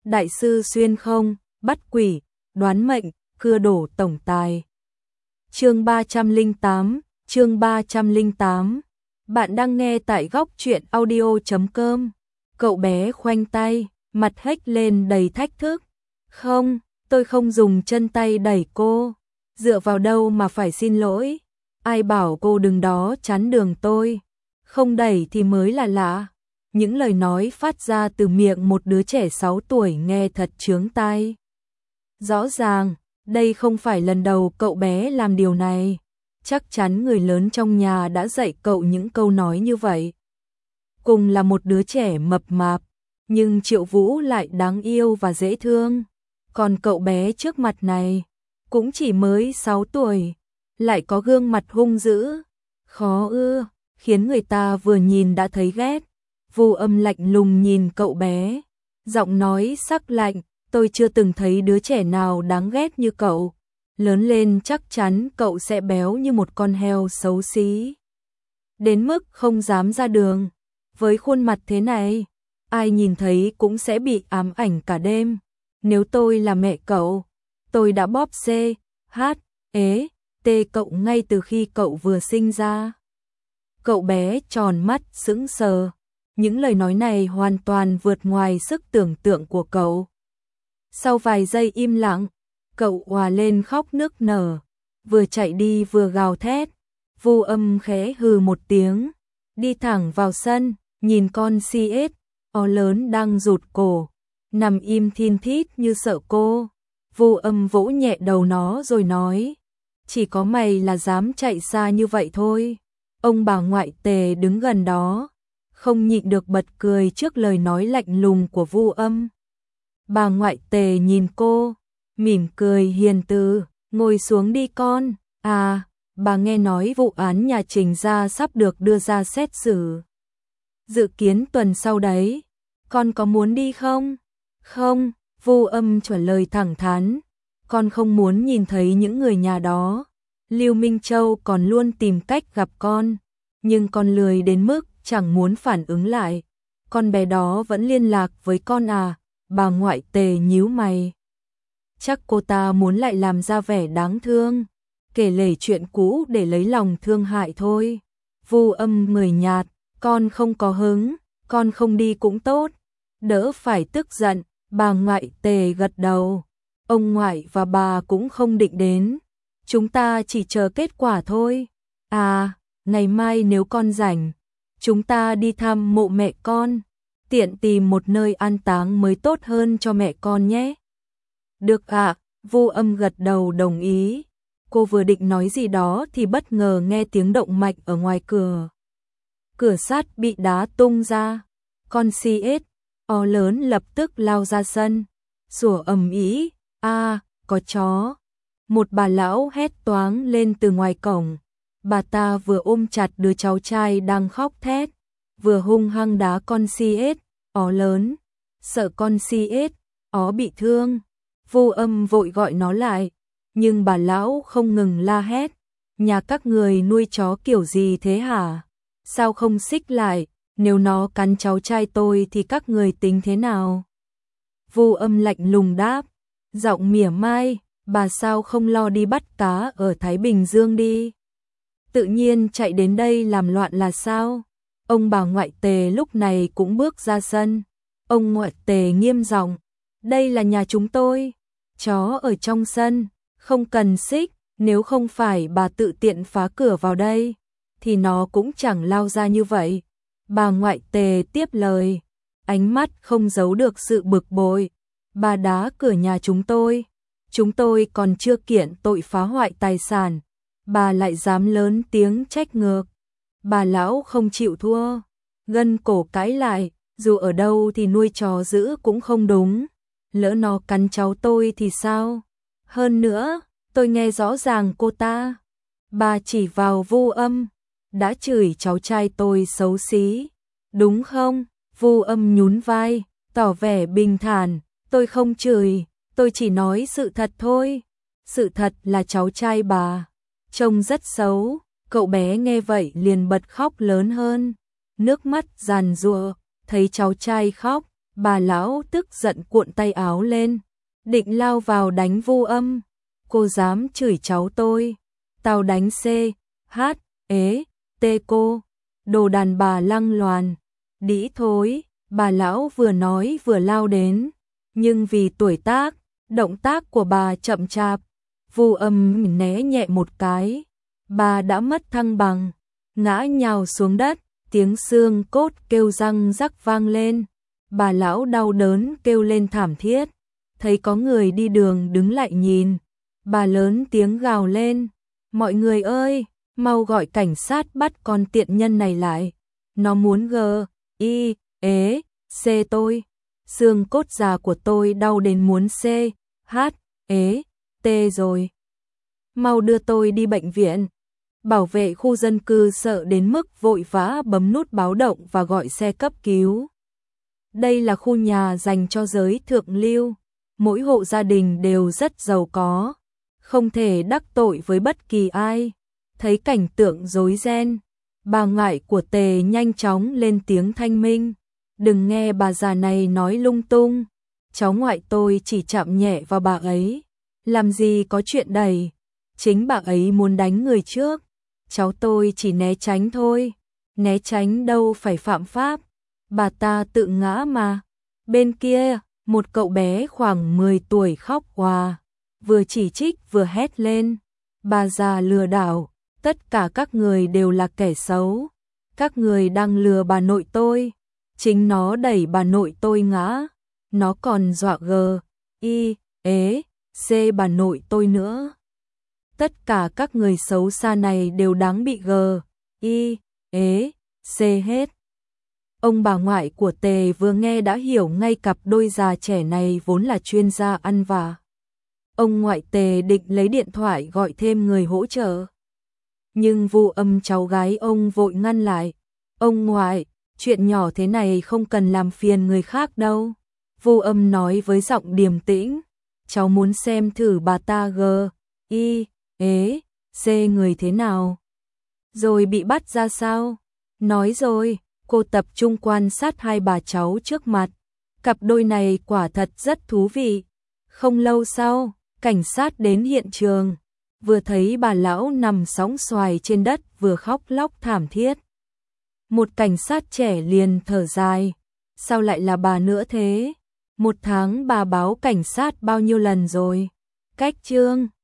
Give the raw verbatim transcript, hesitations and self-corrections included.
đại sư xuyên không, bắt quỷ, đoán mệnh, cưa đổ tổng tài. Chương ba trăm lẻ tám, chương ba trăm lẻ tám. Bạn đang nghe tại góc truyện audio chấm com. Cậu bé khoanh tay, mặt hếch lên đầy thách thức. Không, tôi không dùng chân tay đẩy cô. Dựa vào đâu mà phải xin lỗi? Ai bảo cô đừng đó chắn đường tôi? Không đẩy thì mới là lạ. Những lời nói phát ra từ miệng một đứa trẻ sáu tuổi nghe thật chướng tai. Rõ ràng, đây không phải lần đầu cậu bé làm điều này. Chắc chắn người lớn trong nhà đã dạy cậu những câu nói như vậy. Cùng là một đứa trẻ mập mạp, nhưng Triệu Vũ lại đáng yêu và dễ thương. Còn cậu bé trước mặt này, cũng chỉ mới sáu tuổi, lại có gương mặt hung dữ, khó ưa, khiến người ta vừa nhìn đã thấy ghét. Vu Âm lạnh lùng nhìn cậu bé, giọng nói sắc lạnh, tôi chưa từng thấy đứa trẻ nào đáng ghét như cậu. Lớn lên chắc chắn cậu sẽ béo như một con heo xấu xí. Đến mức không dám ra đường. Với khuôn mặt thế này, ai nhìn thấy cũng sẽ bị ám ảnh cả đêm. Nếu tôi là mẹ cậu, tôi đã bóp C, H, ế, T cậu ngay từ khi cậu vừa sinh ra. Cậu bé tròn mắt sững sờ. Những lời nói này hoàn toàn vượt ngoài sức tưởng tượng của cậu. Sau vài giây im lặng, cậu òa lên khóc nức nở, vừa chạy đi vừa gào thét. Vu Âm khẽ hừ một tiếng, đi thẳng vào sân, nhìn con xê ét ó lớn đang rụt cổ, nằm im thin thít như sợ cô. Vu Âm vỗ nhẹ đầu nó rồi nói, chỉ có mày là dám chạy xa như vậy thôi. Ông bà ngoại Tề đứng gần đó, không nhịn được bật cười trước lời nói lạnh lùng của Vu Âm. Bà ngoại Tề nhìn cô, mỉm cười hiền từ, ngồi xuống đi con. À, bà nghe nói vụ án nhà Trình gia sắp được đưa ra xét xử. Dự kiến tuần sau đấy, con có muốn đi không? Không, Vu Âm trả lời thẳng thắn, con không muốn nhìn thấy những người nhà đó. Lưu Minh Châu còn luôn tìm cách gặp con, nhưng con lười đến mức chẳng muốn phản ứng lại. Con bé đó vẫn liên lạc với con à? Bà ngoại Tề nhíu mày. Chắc cô ta muốn lại làm ra vẻ đáng thương, kể lể chuyện cũ để lấy lòng thương hại thôi. Vu Âm người nhạt, con không có hứng, con không đi cũng tốt, đỡ phải tức giận. Bà ngoại Tề gật đầu, ông ngoại và bà cũng không định đến, chúng ta chỉ chờ kết quả thôi. À, ngày mai nếu con rảnh, chúng ta đi thăm mộ mẹ con, tiện tìm một nơi an táng mới tốt hơn cho mẹ con nhé. Được ạ, à, Vu Âm gật đầu đồng ý. Cô vừa định nói gì đó thì bất ngờ nghe tiếng động mạnh ở ngoài cửa. Cửa sắt bị đá tung ra, con xê ét ó lớn lập tức lao ra sân, sủa ầm ĩ, a, có chó. Một bà lão hét toáng lên từ ngoài cổng. Bà ta vừa ôm chặt đứa cháu trai đang khóc thét, vừa hung hăng đá con xê ét ó lớn, sợ con xê ét ó bị thương. Vu Âm vội gọi nó lại, nhưng bà lão không ngừng la hét, nhà các người nuôi chó kiểu gì thế hả? Sao không xích lại, nếu nó cắn cháu trai tôi thì các người tính thế nào? Vu Âm lạnh lùng đáp, giọng mỉa mai, bà sao không lo đi bắt cá ở Thái Bình Dương đi? Tự nhiên chạy đến đây làm loạn là sao? Ông bà ngoại Tề lúc này cũng bước ra sân. Ông ngoại Tề nghiêm giọng, đây là nhà chúng tôi, chó ở trong sân, không cần xích, nếu không phải bà tự tiện phá cửa vào đây, thì nó cũng chẳng lao ra như vậy. Bà ngoại Tề tiếp lời, ánh mắt không giấu được sự bực bội. Bà đá cửa nhà chúng tôi, chúng tôi còn chưa kiện tội phá hoại tài sản, bà lại dám lớn tiếng trách ngược. Bà lão không chịu thua, gân cổ cãi lại, dù ở đâu thì nuôi chó dữ cũng không đúng, lỡ nó cắn cháu tôi thì sao? Hơn nữa, tôi nghe rõ ràng cô ta. Bà chỉ vào Vu Âm, đã chửi cháu trai tôi xấu xí, đúng không? Vu Âm nhún vai, tỏ vẻ bình thản, tôi không chửi, tôi chỉ nói sự thật thôi. Sự thật là cháu trai bà trông rất xấu. Cậu bé nghe vậy liền bật khóc lớn hơn, nước mắt giàn giụa, thấy cháu trai khóc, Bà lão tức giận cuộn tay áo lên, định lao vào đánh Vu Âm. Cô dám chửi cháu tôi, tao đánh C, H, ế, T cô, đồ đàn bà lăng loàn, đĩ thối. Bà lão vừa nói vừa lao đến, nhưng vì tuổi tác, động tác của bà chậm chạp, Vu Âm né nhẹ một cái, bà đã mất thăng bằng, ngã nhào xuống đất, tiếng xương cốt kêu răng rắc vang lên. Bà lão đau đớn kêu lên thảm thiết, thấy có người đi đường đứng lại nhìn, bà lớn tiếng gào lên, mọi người ơi, mau gọi cảnh sát bắt con tiện nhân này lại, nó muốn g, i, ế, c tôi, xương cốt già của tôi đau đến muốn c, h, ế, t rồi. Mau đưa tôi đi bệnh viện. Bảo vệ khu dân cư sợ đến mức vội vã bấm nút báo động và gọi xe cấp cứu. Đây là khu nhà dành cho giới thượng lưu, mỗi hộ gia đình đều rất giàu có, không thể đắc tội với bất kỳ ai. Thấy cảnh tượng rối ren, bà ngoại của Tề nhanh chóng lên tiếng thanh minh, đừng nghe bà già này nói lung tung, cháu ngoại tôi chỉ chạm nhẹ vào bà ấy, làm gì có chuyện đẩy, chính bà ấy muốn đánh người trước, cháu tôi chỉ né tránh thôi, né tránh đâu phải phạm pháp, bà ta tự ngã mà. Bên kia, một cậu bé khoảng mười tuổi khóc òa, vừa chỉ trích vừa hét lên, bà già lừa đảo, tất cả các người đều là kẻ xấu, các người đang lừa bà nội tôi, chính nó đẩy bà nội tôi ngã, nó còn dọa g, i, ế, c bà nội tôi nữa. Tất cả các người xấu xa này đều đáng bị g, i, ế, c hết. Ông bà ngoại của Tề vừa nghe đã hiểu ngay cặp đôi già trẻ này vốn là chuyên gia ăn vạ. Ông ngoại Tề định lấy điện thoại gọi thêm người hỗ trợ. Nhưng Vu Âm cháu gái ông vội ngăn lại. Ông ngoại, chuyện nhỏ thế này không cần làm phiền người khác đâu. Vu Âm nói với giọng điềm tĩnh. Cháu muốn xem thử bà ta g, i, ế, c người thế nào. Rồi bị bắt ra sao? Nói rồi, cô tập trung quan sát hai bà cháu trước mặt. Cặp đôi này quả thật rất thú vị. Không lâu sau, cảnh sát đến hiện trường. Vừa thấy bà lão nằm sóng xoài trên đất vừa khóc lóc thảm thiết. Một cảnh sát trẻ liền thở dài. Sao lại là bà nữa thế? Một tháng bà báo cảnh sát bao nhiêu lần rồi? Cách chương